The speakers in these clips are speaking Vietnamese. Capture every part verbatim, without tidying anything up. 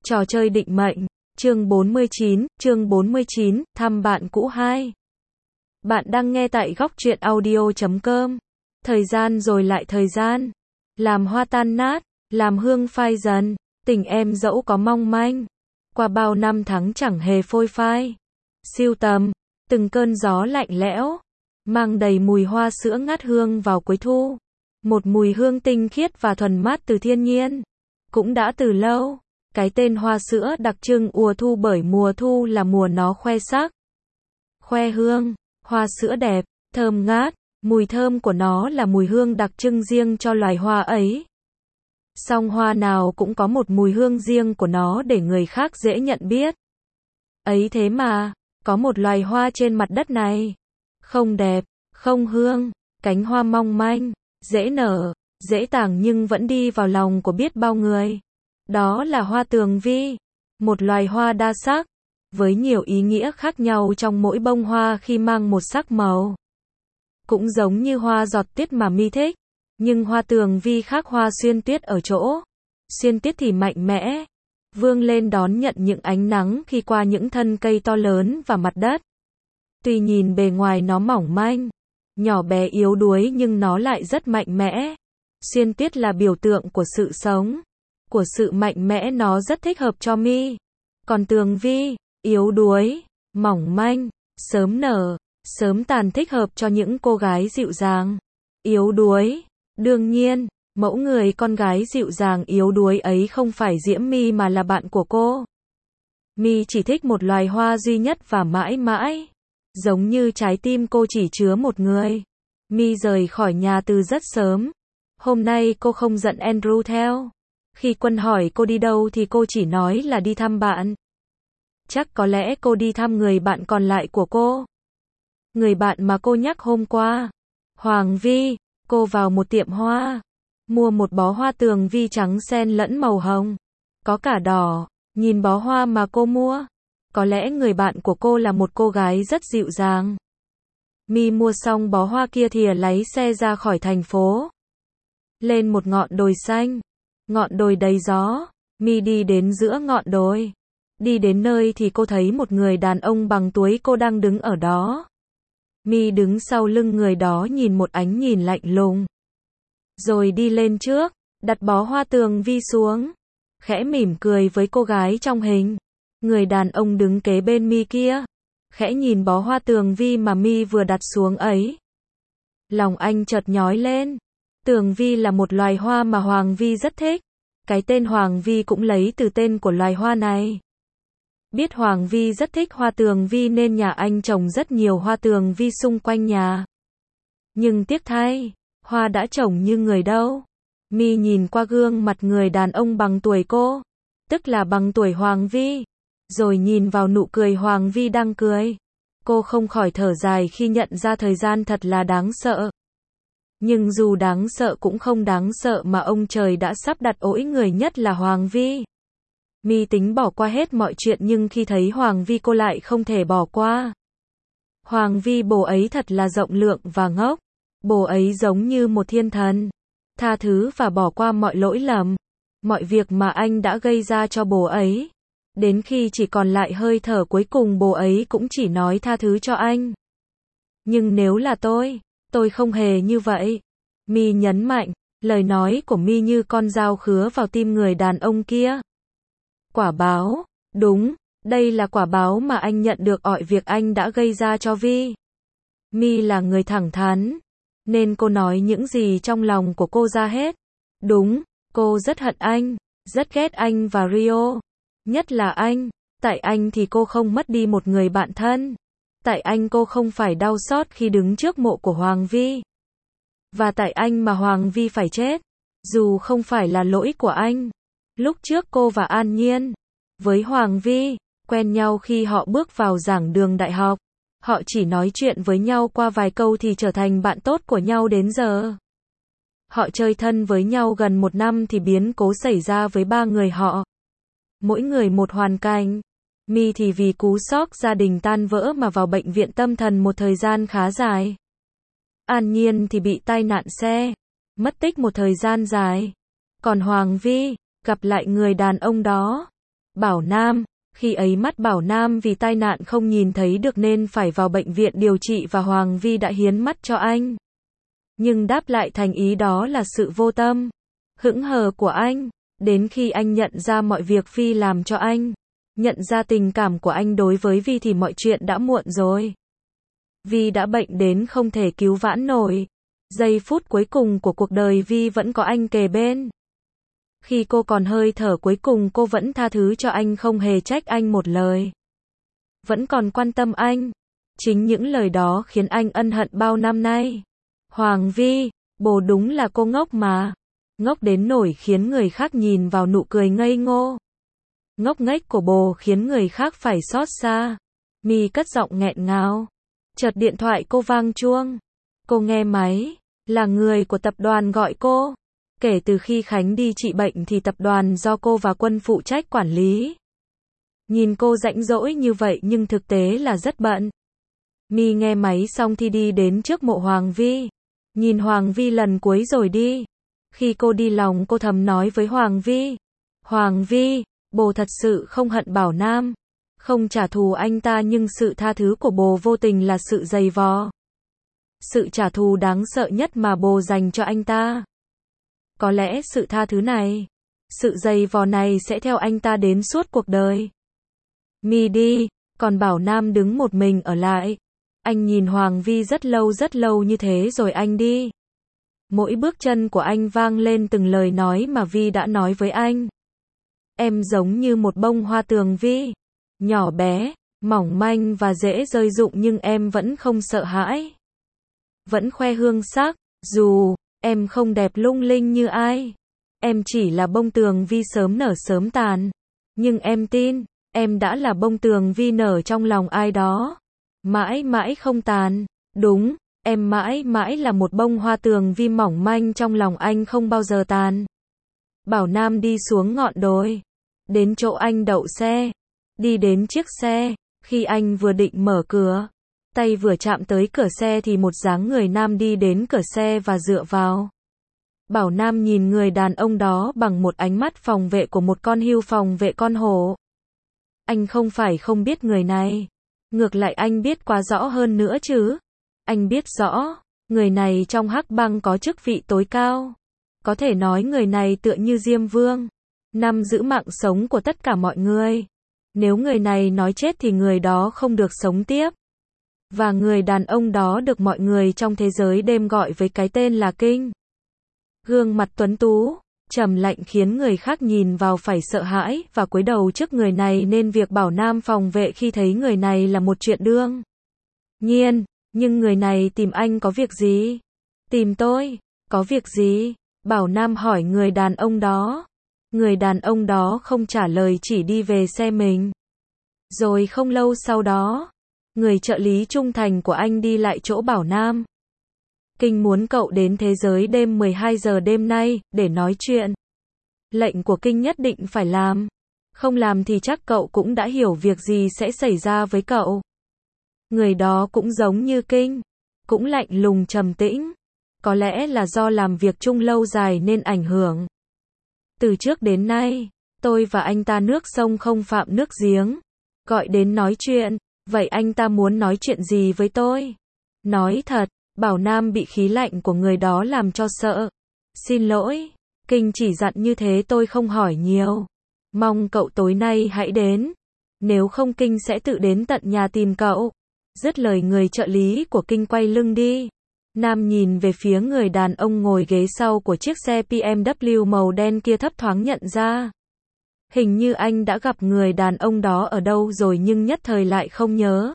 Trò chơi định mệnh, chương bốn mươi chín, chương bốn mươi chín, thăm bạn cũ hai. Bạn đang nghe tại góc truyện audio chấm com. Thời gian rồi lại thời gian. Làm hoa tan nát, làm hương phai dần, tình em dẫu có mong manh. Qua bao năm tháng chẳng hề phôi phai. Siêu tầm, từng cơn gió lạnh lẽo, mang đầy mùi hoa sữa ngát hương vào cuối thu. Một mùi hương tinh khiết và thuần mát từ thiên nhiên. Cũng đã từ lâu. Cái tên hoa sữa đặc trưng ùa thu bởi mùa thu là mùa nó khoe sắc, khoe hương. Hoa sữa đẹp, thơm ngát, mùi thơm của nó là mùi hương đặc trưng riêng cho loài hoa ấy. Song hoa nào cũng có một mùi hương riêng của nó để người khác dễ nhận biết. Ấy thế mà, có một loài hoa trên mặt đất này, không đẹp, không hương, cánh hoa mong manh, dễ nở, dễ tàng nhưng vẫn đi vào lòng của biết bao người. Đó là hoa tường vi, một loài hoa đa sắc, với nhiều ý nghĩa khác nhau trong mỗi bông hoa khi mang một sắc màu. Cũng giống như hoa giọt tuyết mà mi thích, nhưng hoa tường vi khác hoa xuyên tuyết ở chỗ. Xuyên tuyết thì mạnh mẽ, vươn lên đón nhận những ánh nắng khi qua những thân cây to lớn và mặt đất. Tuy nhìn bề ngoài nó mỏng manh, nhỏ bé yếu đuối nhưng nó lại rất mạnh mẽ. Xuyên tuyết là biểu tượng của sự sống, của sự mạnh mẽ, nó rất thích hợp cho mi. Còn tường vi, yếu đuối, mỏng manh, sớm nở, sớm tàn, thích hợp cho những cô gái dịu dàng, yếu đuối. Đương nhiên, mẫu người con gái dịu dàng yếu đuối ấy không phải Diễm My mà là bạn của cô. Mi chỉ thích một loài hoa duy nhất và mãi mãi. Giống như trái tim cô chỉ chứa một người. Mi rời khỏi nhà từ rất sớm. Hôm nay cô không dẫn Andrew theo. Khi Quân hỏi cô đi đâu thì cô chỉ nói là đi thăm bạn. Chắc có lẽ cô đi thăm người bạn còn lại của cô. Người bạn mà cô nhắc hôm qua. Hoàng Vi. Cô vào một tiệm hoa, mua một bó hoa tường vi trắng xen lẫn màu hồng, có cả đỏ. Nhìn bó hoa mà cô mua, có lẽ người bạn của cô là một cô gái rất dịu dàng. Mi mua xong bó hoa kia thì lái xe ra khỏi thành phố, lên một ngọn đồi xanh, ngọn đồi đầy gió. Mi đi đến giữa ngọn đồi. Đi đến nơi thì cô thấy một người đàn ông bằng tuổi cô đang đứng ở đó. Mi đứng sau lưng người đó nhìn một ánh nhìn lạnh lùng. Rồi đi lên trước, đặt bó hoa tường vi xuống, khẽ mỉm cười với cô gái trong hình. Người đàn ông đứng kế bên Mi kia, khẽ nhìn bó hoa tường vi mà Mi vừa đặt xuống ấy. Lòng anh chợt nhói lên. Tường vi là một loài hoa mà Hoàng Vi rất thích. Cái tên Hoàng Vi cũng lấy từ tên của loài hoa này. Biết Hoàng Vi rất thích hoa tường vi nên nhà anh trồng rất nhiều hoa tường vi xung quanh nhà. Nhưng tiếc thay, hoa đã trồng như người đâu. Mi nhìn qua gương mặt người đàn ông bằng tuổi cô, tức là bằng tuổi Hoàng Vi, rồi nhìn vào nụ cười Hoàng Vi đang cười. Cô không khỏi thở dài khi nhận ra thời gian thật là đáng sợ. Nhưng dù đáng sợ cũng không đáng sợ mà ông trời đã sắp đặt ỗi người nhất là Hoàng Vi. Mi tính bỏ qua hết mọi chuyện nhưng khi thấy Hoàng Vi cô lại không thể bỏ qua. Hoàng Vi bồ ấy thật là rộng lượng và ngốc. Bồ ấy giống như một thiên thần, tha thứ và bỏ qua mọi lỗi lầm, mọi việc mà anh đã gây ra cho bồ ấy. Đến khi chỉ còn lại hơi thở cuối cùng bồ ấy cũng chỉ nói tha thứ cho anh. Nhưng nếu là tôi, tôi không hề như vậy. Mi nhấn mạnh, lời nói của Mi như con dao khứa vào tim người đàn ông kia. Quả báo, đúng, đây là quả báo mà anh nhận được mọi việc anh đã gây ra cho Vi. Mi là người thẳng thắn, nên cô nói những gì trong lòng của cô ra hết. Đúng, cô rất hận anh, rất ghét anh và Rio. Nhất là anh, tại anh thì cô không mất đi một người bạn thân. Tại anh cô không phải đau xót khi đứng trước mộ của Hoàng Vi. Và tại anh mà Hoàng Vi phải chết, dù không phải là lỗi của anh. Lúc trước cô và An Nhiên, với Hoàng Vi, quen nhau khi họ bước vào giảng đường đại học. Họ chỉ nói chuyện với nhau qua vài câu thì trở thành bạn tốt của nhau đến giờ. Họ chơi thân với nhau gần một năm thì biến cố xảy ra với ba người họ. Mỗi người một hoàn cảnh. Mi thì vì cú sốc gia đình tan vỡ mà vào bệnh viện tâm thần một thời gian khá dài. An Nhiên thì bị tai nạn xe, mất tích một thời gian dài. Còn Hoàng Vi, gặp lại người đàn ông đó, Bảo Nam, khi ấy mắt Bảo Nam vì tai nạn không nhìn thấy được nên phải vào bệnh viện điều trị và Hoàng Vi đã hiến mắt cho anh. Nhưng đáp lại thành ý đó là sự vô tâm, hững hờ của anh, đến khi anh nhận ra mọi việc Vi làm cho anh, nhận ra tình cảm của anh đối với Vi thì mọi chuyện đã muộn rồi. Vi đã bệnh đến không thể cứu vãn nổi. Giây phút cuối cùng của cuộc đời Vi vẫn có anh kề bên. Khi cô còn hơi thở cuối cùng cô vẫn tha thứ cho anh, không hề trách anh một lời. Vẫn còn quan tâm anh. Chính những lời đó khiến anh ân hận bao năm nay. Hoàng Vi, bồ đúng là cô ngốc mà. Ngốc đến nỗi khiến người khác nhìn vào nụ cười ngây ngô. Ngốc nghếch của bồ khiến người khác phải xót xa. Mi cất giọng nghẹn ngào. Chợt điện thoại cô vang chuông. Cô nghe máy, là người của tập đoàn gọi cô. Kể từ khi Khánh đi trị bệnh thì tập đoàn do cô và Quân phụ trách quản lý. Nhìn cô rảnh rỗi như vậy nhưng thực tế là rất bận. Mi nghe máy xong thì đi đến trước mộ Hoàng Vi. Nhìn Hoàng Vi lần cuối rồi đi. Khi cô đi lòng cô thầm nói với Hoàng Vi. Hoàng Vi, bồ thật sự không hận Bảo Nam. Không trả thù anh ta nhưng sự tha thứ của bồ vô tình là sự dày vò. Sự trả thù đáng sợ nhất mà bồ dành cho anh ta. Có lẽ sự tha thứ này, sự dày vò này sẽ theo anh ta đến suốt cuộc đời. Mi đi, còn Bảo Nam đứng một mình ở lại. Anh nhìn Hoàng Vi rất lâu rất lâu như thế rồi anh đi. Mỗi bước chân của anh vang lên từng lời nói mà Vi đã nói với anh. Em giống như một bông hoa tường Vi. Nhỏ bé, mỏng manh và dễ rơi rụng nhưng em vẫn không sợ hãi. Vẫn khoe hương sắc, dù em không đẹp lung linh như ai. Em chỉ là bông tường Vi sớm nở sớm tàn. Nhưng em tin, em đã là bông tường Vi nở trong lòng ai đó. Mãi mãi không tàn. Đúng, em mãi mãi là một bông hoa tường Vi mỏng manh trong lòng anh không bao giờ tàn. Bảo Nam đi xuống ngọn đồi. Đến chỗ anh đậu xe. Đi đến chiếc xe. Khi anh vừa định mở cửa, tay vừa chạm tới cửa xe thì một dáng người nam đi đến cửa xe và dựa vào. Bảo Nam nhìn người đàn ông đó bằng một ánh mắt phòng vệ của một con hươu phòng vệ con hổ. Anh không phải không biết người này. Ngược lại anh biết quá rõ hơn nữa chứ. Anh biết rõ, người này trong Hắc Bang có chức vị tối cao. Có thể nói người này tựa như Diêm Vương, nắm giữ mạng sống của tất cả mọi người. Nếu người này nói chết thì người đó không được sống tiếp. Và người đàn ông đó được mọi người trong thế giới đêm gọi với cái tên là Kinh. Gương mặt tuấn tú, trầm lạnh khiến người khác nhìn vào phải sợ hãi và cúi đầu trước người này nên việc Bảo Nam phòng vệ khi thấy người này là một chuyện đương nhiên. Nhưng người này tìm anh có việc gì? Tìm tôi, có việc gì? Bảo Nam hỏi người đàn ông đó. Người đàn ông đó không trả lời chỉ đi về xe mình. Rồi không lâu sau đó, người trợ lý trung thành của anh đi lại chỗ Bảo Nam. Kinh muốn cậu đến thế giới đêm mười hai giờ đêm nay, để nói chuyện. Lệnh của Kinh nhất định phải làm. Không làm thì chắc cậu cũng đã hiểu việc gì sẽ xảy ra với cậu. Người đó cũng giống như Kinh. Cũng lạnh lùng trầm tĩnh. Có lẽ là do làm việc chung lâu dài nên ảnh hưởng. Từ trước đến nay, tôi và anh ta nước sông không phạm nước giếng. Gọi đến nói chuyện. Vậy anh ta muốn nói chuyện gì với tôi? Nói thật, Bảo Nam bị khí lạnh của người đó làm cho sợ. Xin lỗi, Kinh chỉ dặn như thế tôi không hỏi nhiều. Mong cậu tối nay hãy đến. Nếu không Kinh sẽ tự đến tận nhà tìm cậu. Dứt lời người trợ lý của Kinh quay lưng đi. Nam nhìn về phía người đàn ông ngồi ghế sau của chiếc xe bê em vê màu đen kia thấp thoáng nhận ra. Hình như anh đã gặp người đàn ông đó ở đâu rồi nhưng nhất thời lại không nhớ.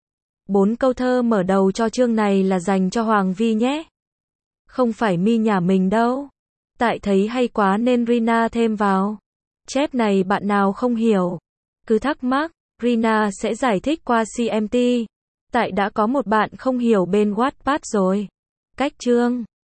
Bốn câu thơ mở đầu cho chương này là dành cho Hoàng Vi nhé. Không phải Mi nhà mình đâu. Tại thấy hay quá nên Rina thêm vào. Chép này bạn nào không hiểu, cứ thắc mắc, Rina sẽ giải thích qua xê em tê. Tại đã có một bạn không hiểu bên Wattpad rồi. Cách chương